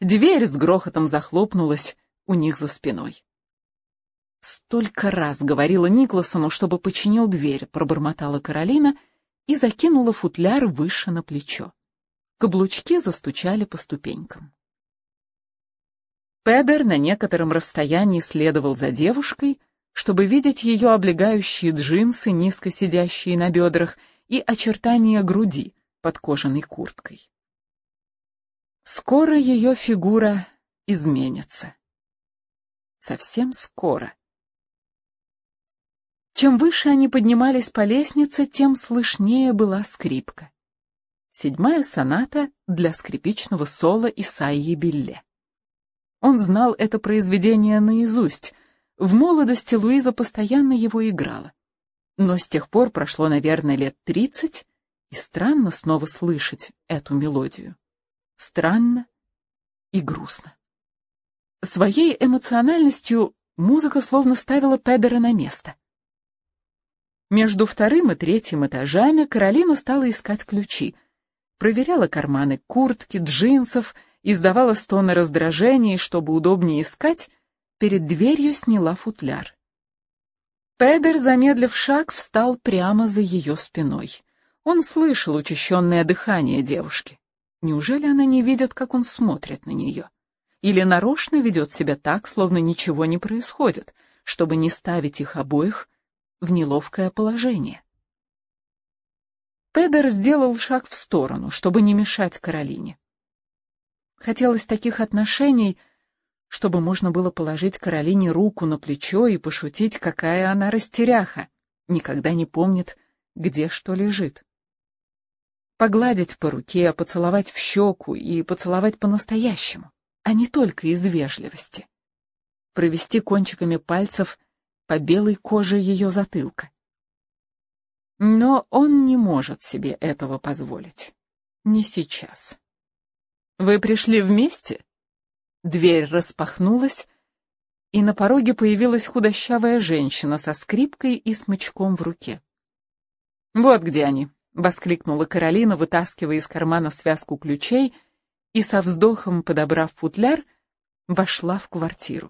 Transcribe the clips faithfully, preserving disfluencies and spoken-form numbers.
Дверь с грохотом захлопнулась у них за спиной. «Столько раз говорила Никласону, чтобы починил дверь», — пробормотала Каролина и закинула футляр выше на плечо. Каблучки застучали по ступенькам. Педер на некотором расстоянии следовал за девушкой, чтобы видеть ее облегающие джинсы, низко сидящие на бедрах, и очертания груди под кожаной курткой. Скоро ее фигура изменится. Совсем скоро. Чем выше они поднимались по лестнице, тем слышнее была скрипка. Седьмая соната для скрипичного соло Исайи Билле. Он знал это произведение наизусть. В молодости Луиза постоянно его играла. Но с тех пор прошло, наверное, лет тридцать, и странно снова слышать эту мелодию. Странно и грустно. Своей эмоциональностью музыка словно ставила Педера на место. Между вторым и третьим этажами Каролина стала искать ключи. Проверяла карманы куртки, джинсов, издавала стоны раздражения, и, чтобы удобнее искать, перед дверью сняла футляр. Педер, замедлив шаг, встал прямо за ее спиной. Он слышал учащенное дыхание девушки. Неужели она не видит, как он смотрит на нее? Или нарочно ведет себя так, словно ничего не происходит, чтобы не ставить их обоих в неловкое положение? Педер сделал шаг в сторону, чтобы не мешать Каролине. Хотелось таких отношений, чтобы можно было положить Каролине руку на плечо и пошутить, какая она растеряха, никогда не помнит, где что лежит. Погладить по руке, поцеловать в щеку и поцеловать по-настоящему, а не только из вежливости. Провести кончиками пальцев по белой коже ее затылка. Но он не может себе этого позволить. Не сейчас. «Вы пришли вместе?» Дверь распахнулась, и на пороге появилась худощавая женщина со скрипкой и смычком в руке. «Вот где они!» — воскликнула Каролина, вытаскивая из кармана связку ключей, и со вздохом, подобрав футляр, вошла в квартиру.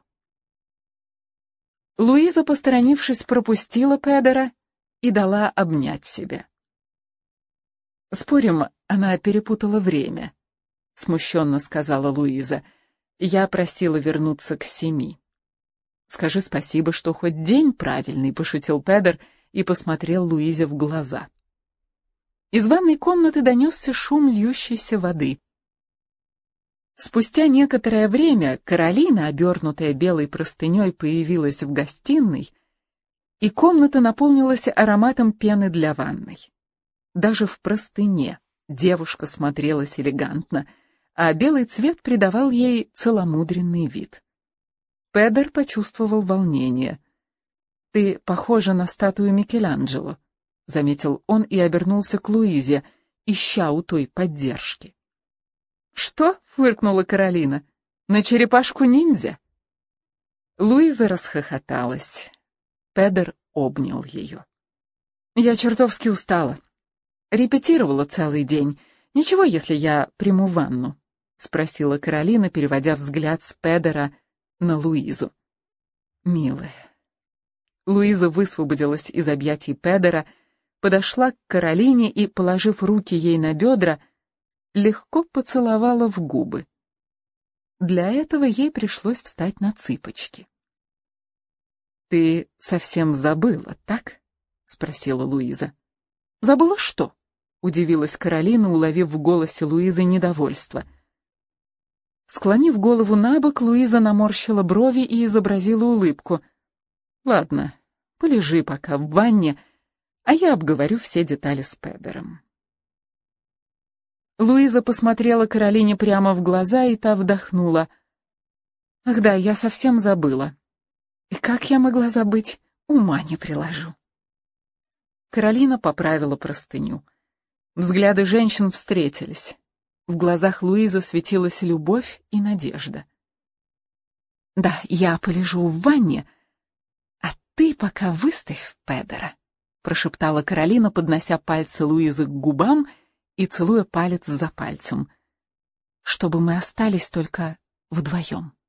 Луиза, посторонившись, пропустила Педера и дала обнять себя. «Спорим, она перепутала время», — смущенно сказала Луиза. «Я просила вернуться к семи». «Скажи спасибо, что хоть день правильный», — пошутил Педер и посмотрел Луизе в глаза. Из ванной комнаты донесся шум льющейся воды. Спустя некоторое время Каролина, обернутая белой простыней, появилась в гостиной, и комната наполнилась ароматом пены для ванной. Даже в простыне девушка смотрелась элегантно, а белый цвет придавал ей целомудренный вид. Педер почувствовал волнение. «Ты похожа на статую Микеланджело», — заметил он и обернулся к Луизе, ища у той поддержки. «Что?» — фыркнула Каролина. «На черепашку-ниндзя?» Луиза расхохоталась. Педер обнял ее. «Я чертовски устала. Репетировала целый день. Ничего, если я приму ванну?» — спросила Каролина, переводя взгляд с Педера на Луизу. «Милая». Луиза высвободилась из объятий Педера, подошла к Каролине и, положив руки ей на бедра, легко поцеловала в губы. Для этого ей пришлось встать на цыпочки. «Ты совсем забыла, так?» — спросила Луиза. «Забыла что?» — удивилась Каролина, уловив в голосе Луизы недовольство. Склонив голову набок, Луиза наморщила брови и изобразила улыбку. «Ладно, полежи пока в ванне, а я обговорю все детали с Педером». Луиза посмотрела Каролине прямо в глаза, и та вдохнула. «Ах да, я совсем забыла. И как я могла забыть, ума не приложу». Каролина поправила простыню. Взгляды женщин встретились. В глазах Луизы светилась любовь и надежда. «Да, я полежу в ванне, а ты пока выставь Педера», — прошептала Каролина, поднося пальцы Луизы к губам и целуя палец за пальцем. «Чтобы мы остались только вдвоем.